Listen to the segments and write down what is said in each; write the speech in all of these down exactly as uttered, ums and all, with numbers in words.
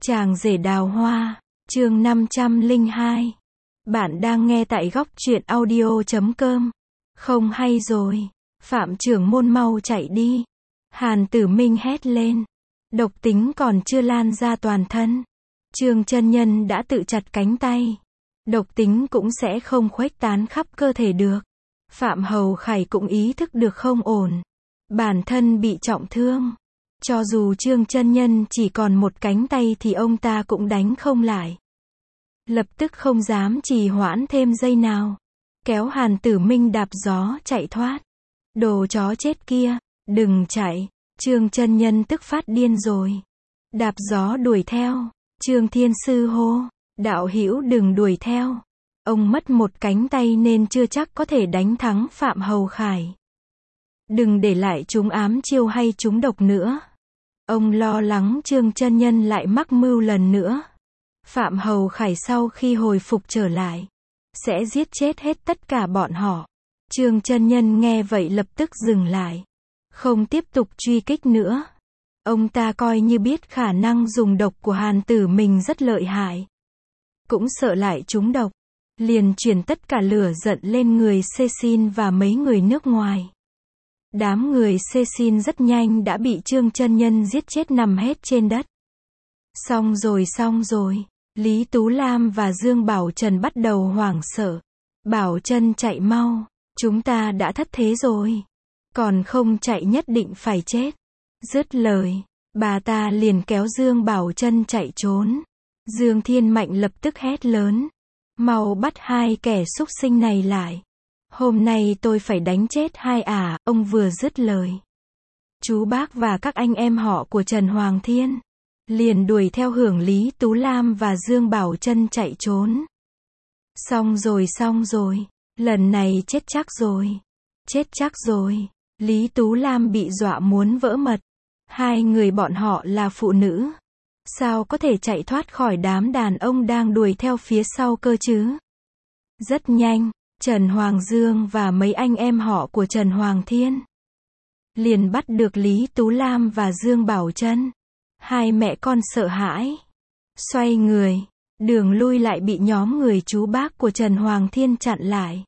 Chàng rể đào hoa, chương năm trăm lẻ hai. Bạn đang nghe tại góc truyện audio chấm com. Không hay rồi, Phạm trưởng môn mau chạy đi. Hàn Tử Minh hét lên. Độc tính còn chưa lan ra toàn thân. Trương chân nhân đã tự chặt cánh tay. Độc tính cũng sẽ không khuếch tán khắp cơ thể được. Phạm Hầu Khải cũng ý thức được không ổn. Bản thân bị trọng thương. Cho dù Trương chân nhân chỉ còn một cánh tay thì ông ta cũng đánh không lại. Lập tức không dám trì hoãn thêm giây nào. Kéo Hàn Tử Minh đạp gió chạy thoát. Đồ chó chết kia, đừng chạy. Trương chân nhân tức phát điên rồi. Đạp gió đuổi theo. Trương Thiên Sư hô, đạo hữu đừng đuổi theo. Ông mất một cánh tay nên chưa chắc có thể đánh thắng Phạm Hầu Khải. Đừng để lại chúng ám chiêu hay chúng độc nữa. Ông lo lắng Trương chân nhân lại mắc mưu lần nữa. Phạm Hầu Khải sau khi hồi phục trở lại, sẽ giết chết hết tất cả bọn họ. Trương chân nhân nghe vậy lập tức dừng lại. Không tiếp tục truy kích nữa. Ông ta coi như biết khả năng dùng độc của Hàn Tử mình rất lợi hại. Cũng sợ lại trúng độc. Liền chuyển tất cả lửa giận lên người Cecil và mấy người nước ngoài. Đám người Cecil rất nhanh đã bị Trương chân nhân giết chết nằm hết trên đất. Xong rồi xong rồi. Lý Tú Lam và Dương Bảo Trần bắt đầu hoảng sợ. Bảo Trân chạy mau. Chúng ta đã thất thế rồi. Còn không chạy nhất định phải chết. Dứt lời, bà ta liền kéo Dương Bảo Trân chạy trốn. Dương Thiên Mạnh lập tức hét lớn. Mau bắt hai kẻ xúc sinh này lại. Hôm nay tôi phải đánh chết hai ả, ông vừa dứt lời. Chú bác và các anh em họ của Trần Hoàng Thiên liền đuổi theo hưởng Lý Tú Lam và Dương Bảo Trân chạy trốn. Xong rồi xong rồi, lần này chết chắc rồi. Chết chắc rồi. Lý Tú Lam bị dọa muốn vỡ mật. Hai người bọn họ là phụ nữ. Sao có thể chạy thoát khỏi đám đàn ông đang đuổi theo phía sau cơ chứ? Rất nhanh, Trần Hoàng Dương và mấy anh em họ của Trần Hoàng Thiên liền bắt được Lý Tú Lam và Dương Bảo Trân. Hai mẹ con sợ hãi. Xoay người, đường lui lại bị nhóm người chú bác của Trần Hoàng Thiên chặn lại.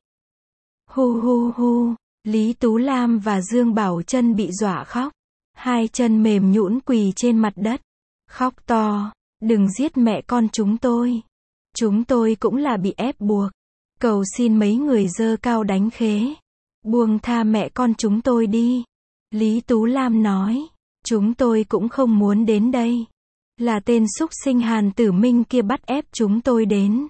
Hu hu hu, Lý Tú Lam và Dương Bảo Trân bị dọa khóc. Hai chân mềm nhũn quỳ trên mặt đất. Khóc to, đừng giết mẹ con chúng tôi. Chúng tôi cũng là bị ép buộc. Cầu xin mấy người giơ cao đánh khế. Buông tha mẹ con chúng tôi đi. Lý Tú Lam nói. Chúng tôi cũng không muốn đến đây. Là tên xúc sinh Hàn Tử Minh kia bắt ép chúng tôi đến.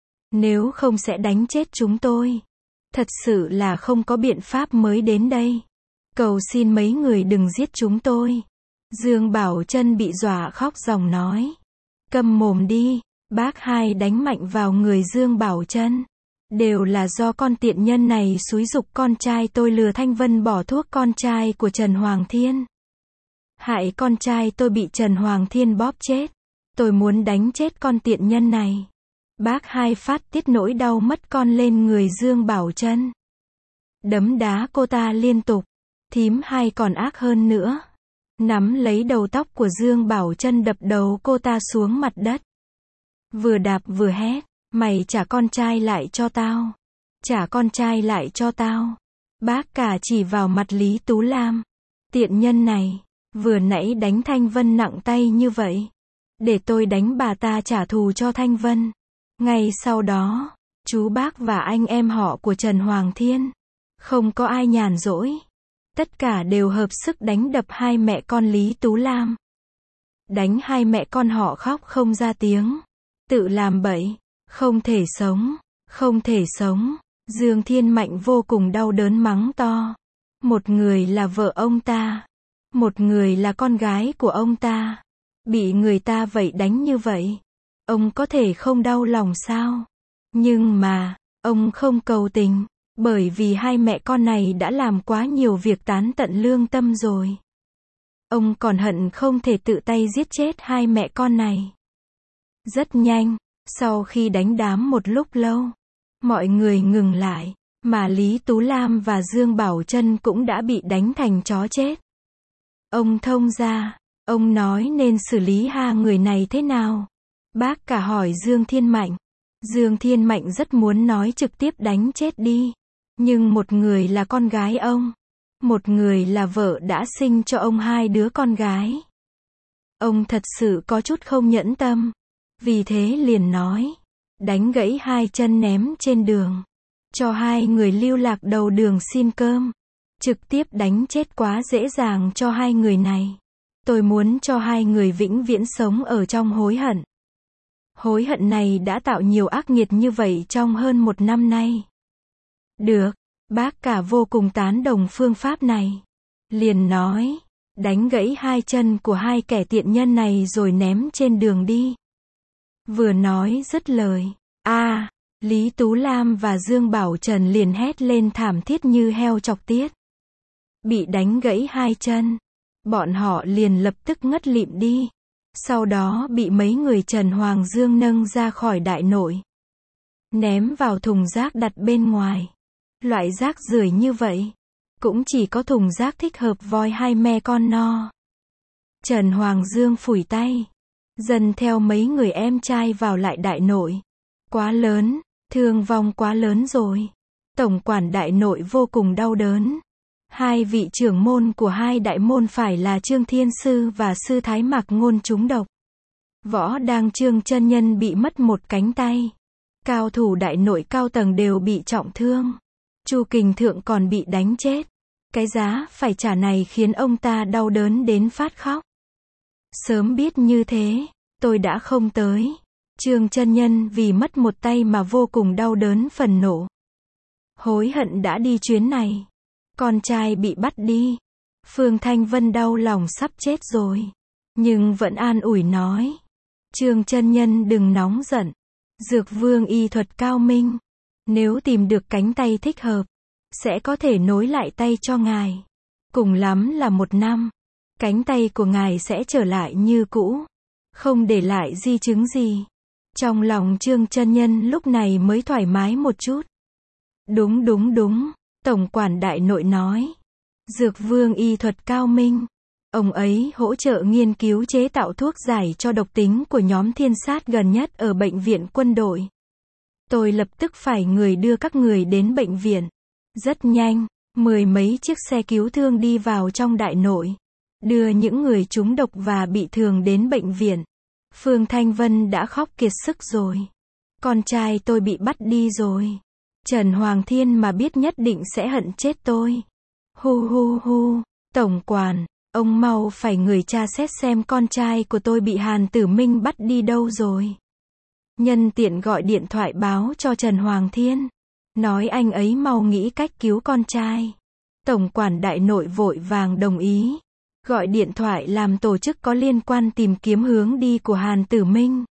Nếu không sẽ đánh chết chúng tôi. Thật sự là không có biện pháp mới đến đây. Cầu xin mấy người đừng giết chúng tôi. Dương Bảo Trân bị dọa khóc ròng nói. Câm mồm đi. Bác hai đánh mạnh vào người Dương Bảo Trân. Đều là do con tiện nhân này xúi giục con trai tôi lừa Thanh Vân bỏ thuốc con trai của Trần Hoàng Thiên. Hại con trai tôi bị Trần Hoàng Thiên bóp chết. Tôi muốn đánh chết con tiện nhân này. Bác hai phát tiết nỗi đau mất con lên người Dương Bảo Trân. Đấm đá cô ta liên tục. Thím hai còn ác hơn nữa. Nắm lấy đầu tóc của Dương Bảo Trân đập đầu cô ta xuống mặt đất. Vừa đạp vừa hét. Mày trả con trai lại cho tao. Trả con trai lại cho tao. Bác cả chỉ vào mặt Lý Tú Lam. Tiện nhân này. Vừa nãy đánh Thanh Vân nặng tay như vậy. Để tôi đánh bà ta trả thù cho Thanh Vân. Ngay sau đó, chú bác và anh em họ của Trần Hoàng Thiên. Không có ai nhàn rỗi. Tất cả đều hợp sức đánh đập hai mẹ con Lý Tú Lam. Đánh hai mẹ con họ khóc không ra tiếng. Tự làm bậy. Không thể sống. Không thể sống. Dương Thiên Mạnh vô cùng đau đớn mắng to. Một người là vợ ông ta. Một người là con gái của ông ta. Bị người ta vậy đánh như vậy. Ông có thể không đau lòng sao? Nhưng mà, ông không cầu tình. Bởi vì hai mẹ con này đã làm quá nhiều việc tán tận lương tâm rồi. Ông còn hận không thể tự tay giết chết hai mẹ con này. Rất nhanh, sau khi đánh đám một lúc lâu, mọi người ngừng lại, mà Lý Tú Lam và Dương Bảo Trân cũng đã bị đánh thành chó chết. Ông thông gia, Ông nói nên xử lý hai người này thế nào? Bác cả hỏi Dương Thiên Mạnh. Dương Thiên Mạnh rất muốn nói trực tiếp đánh chết đi. Nhưng một người là con gái ông. Một người là vợ đã sinh cho ông hai đứa con gái. Ông thật sự có chút không nhẫn tâm. Vì thế liền nói. Đánh gãy hai chân ném trên đường. Cho hai người lưu lạc đầu đường xin cơm. Trực tiếp đánh chết quá dễ dàng cho hai người này. Tôi muốn cho hai người vĩnh viễn sống ở trong hối hận. Hối hận này đã tạo nhiều ác nghiệt như vậy trong hơn một năm nay. Được, bác cả vô cùng tán đồng phương pháp này. Liền nói, đánh gãy hai chân của hai kẻ tiện nhân này rồi ném trên đường đi. Vừa nói dứt lời, a à, Lý Tú Lam và Dương Bảo Trần liền hét lên thảm thiết như heo chọc tiết. Bị đánh gãy hai chân, bọn họ liền lập tức ngất lịm đi. Sau đó bị mấy người Trần Hoàng Dương nâng ra khỏi đại nội. Ném vào thùng rác đặt bên ngoài. Loại rác rưởi như vậy. Cũng chỉ có thùng rác thích hợp voi hai me con no. Trần Hoàng Dương phủi tay. Dần theo mấy người em trai vào lại đại nội. Quá lớn, thương vong quá lớn rồi. Tổng quản đại nội vô cùng đau đớn. Hai vị trưởng môn của hai đại môn phải là Trương Thiên Sư và Sư Thái Mạc Ngôn trúng độc. Võ Đang Trương chân nhân bị mất một cánh tay. Cao thủ đại nội cao tầng đều bị trọng thương. Chu Kình Thượng còn bị đánh chết. Cái giá phải trả này khiến ông ta đau đớn đến phát khóc. Sớm biết như thế, tôi đã không tới. Trương chân nhân vì mất một tay mà vô cùng đau đớn phần nộ. Hối hận đã đi chuyến này. Con trai bị bắt đi. Phương Thanh Vân đau lòng sắp chết rồi. Nhưng vẫn an ủi nói. Trương chân nhân đừng nóng giận. Dược vương y thuật cao minh. Nếu tìm được cánh tay thích hợp, sẽ có thể nối lại tay cho ngài. Cùng lắm là một năm. Cánh tay của ngài sẽ trở lại như cũ. Không để lại di chứng gì. Trong lòng Trương chân nhân lúc này mới thoải mái một chút. Đúng đúng đúng. Tổng quản đại nội nói. Dược vương y thuật cao minh. Ông ấy hỗ trợ nghiên cứu chế tạo thuốc giải cho độc tính của nhóm thiên sát gần nhất ở bệnh viện quân đội. Tôi lập tức phải người đưa các người đến bệnh viện. Rất nhanh, mười mấy chiếc xe cứu thương đi vào trong đại nội. Đưa những người trúng độc và bị thương đến bệnh viện. Phương Thanh Vân đã khóc kiệt sức rồi. Con trai tôi bị bắt đi rồi. Trần Hoàng Thiên mà biết nhất định sẽ hận chết tôi. Hu hu hu, tổng quản, ông mau phải người tra xét xem con trai của tôi bị Hàn Tử Minh bắt đi đâu rồi. Nhân tiện gọi điện thoại báo cho Trần Hoàng Thiên. Nói anh ấy mau nghĩ cách cứu con trai. Tổng quản đại nội vội vàng đồng ý. Gọi điện thoại làm tổ chức có liên quan tìm kiếm hướng đi của Hàn Tử Minh.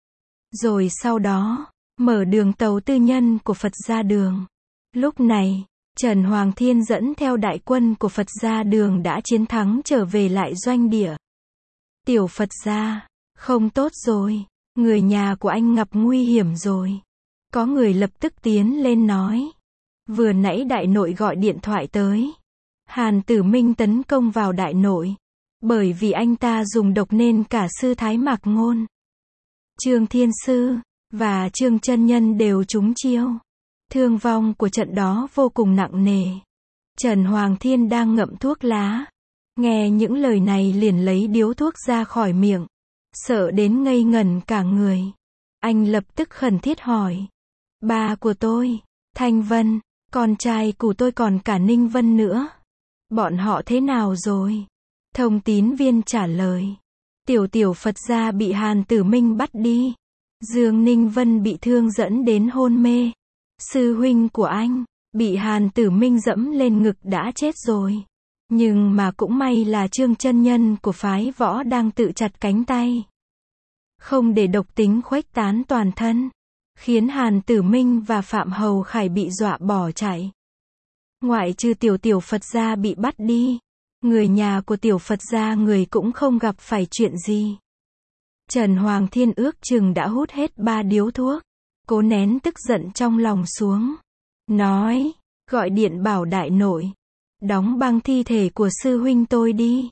Rồi sau đó, mở đường tàu tư nhân của Phật Gia Đường. Lúc này, Trần Hoàng Thiên dẫn theo đại quân của Phật Gia Đường đã chiến thắng trở về lại doanh địa. Tiểu Phật Gia, không tốt rồi, người nhà của anh gặp nguy hiểm rồi. Có người lập tức tiến lên nói. Vừa nãy đại nội gọi điện thoại tới. Hàn Tử Minh tấn công vào đại nội. Bởi vì anh ta dùng độc nên cả Sư Thái Mạc Ngôn, Trương Thiên Sư và Trương chân nhân đều trúng chiêu. Thương vong của trận đó vô cùng nặng nề. Trần Hoàng Thiên đang ngậm thuốc lá. Nghe những lời này liền lấy điếu thuốc ra khỏi miệng. Sợ đến ngây ngẩn cả người. Anh lập tức khẩn thiết hỏi. Ba của tôi, Thanh Vân, con trai của tôi còn cả Ninh Vân nữa. Bọn họ thế nào rồi? Thông tín viên trả lời. Tiểu tiểu Phật gia bị Hàn Tử Minh bắt đi. Dương Ninh Vân bị thương dẫn đến hôn mê. Sư huynh của anh, bị Hàn Tử Minh dẫm lên ngực đã chết rồi. Nhưng mà cũng may là Trương chân nhân của phái võ đang tự chặt cánh tay. Không để độc tính khuếch tán toàn thân. Khiến Hàn Tử Minh và Phạm Hầu Khải bị dọa bỏ chạy. Ngoại trừ tiểu tiểu Phật gia bị bắt đi. Người nhà của tiểu Phật gia người cũng không gặp phải chuyện gì. Trần Hoàng Thiên ước chừng đã hút hết ba điếu thuốc. Cố nén tức giận trong lòng xuống. Nói, gọi điện bảo đại nội. Đóng băng thi thể của sư huynh tôi đi.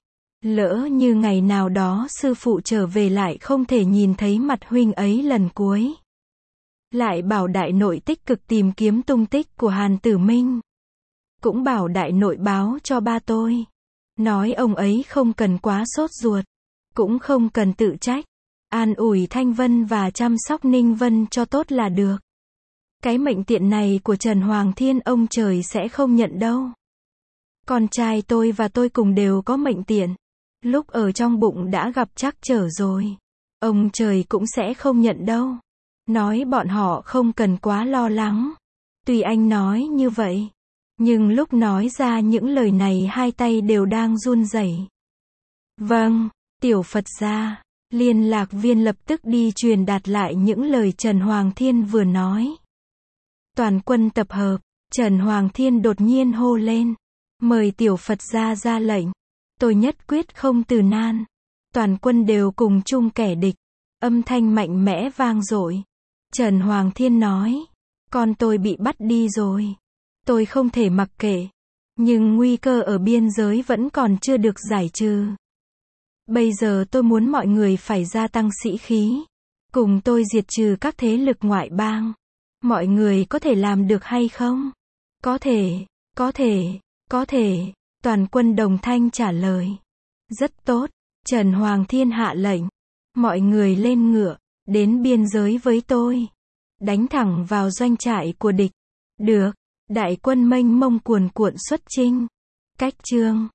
Lỡ như ngày nào đó sư phụ trở về lại không thể nhìn thấy mặt huynh ấy lần cuối. Lại bảo đại nội tích cực tìm kiếm tung tích của Hàn Tử Minh. Cũng bảo đại nội báo cho ba tôi. Nói ông ấy không cần quá sốt ruột. Cũng không cần tự trách. An ủi Thanh Vân và chăm sóc Ninh Vân cho tốt là được. Cái mệnh tiện này của Trần Hoàng Thiên ông trời sẽ không nhận đâu. Con trai tôi và tôi cùng đều có mệnh tiện. Lúc ở trong bụng đã gặp trắc trở rồi. Ông trời cũng sẽ không nhận đâu. Nói bọn họ không cần quá lo lắng. Tuy anh nói như vậy. Nhưng lúc nói ra những lời này hai tay đều đang run rẩy. Vâng, tiểu Phật gia. Liên lạc viên lập tức đi truyền đạt lại những lời Trần Hoàng Thiên vừa nói. Toàn quân tập hợp. Trần Hoàng Thiên đột nhiên hô lên. Mời tiểu Phật gia ra lệnh. Tôi nhất quyết không từ nan. Toàn quân đều cùng chung kẻ địch. Âm thanh mạnh mẽ vang dội. Trần Hoàng Thiên nói. Con tôi bị bắt đi rồi. Tôi không thể mặc kệ. Nhưng nguy cơ ở biên giới vẫn còn chưa được giải trừ. Bây giờ tôi muốn mọi người phải gia tăng sĩ khí. Cùng tôi diệt trừ các thế lực ngoại bang. Mọi người có thể làm được hay không? Có thể, có thể, có thể. Toàn quân đồng thanh trả lời. Rất tốt. Trần Hoàng Thiên hạ lệnh. Mọi người lên ngựa. Đến biên giới với tôi. Đánh thẳng vào doanh trại của địch. Được. Đại quân mênh mông cuồn cuộn xuất chinh. Cách chương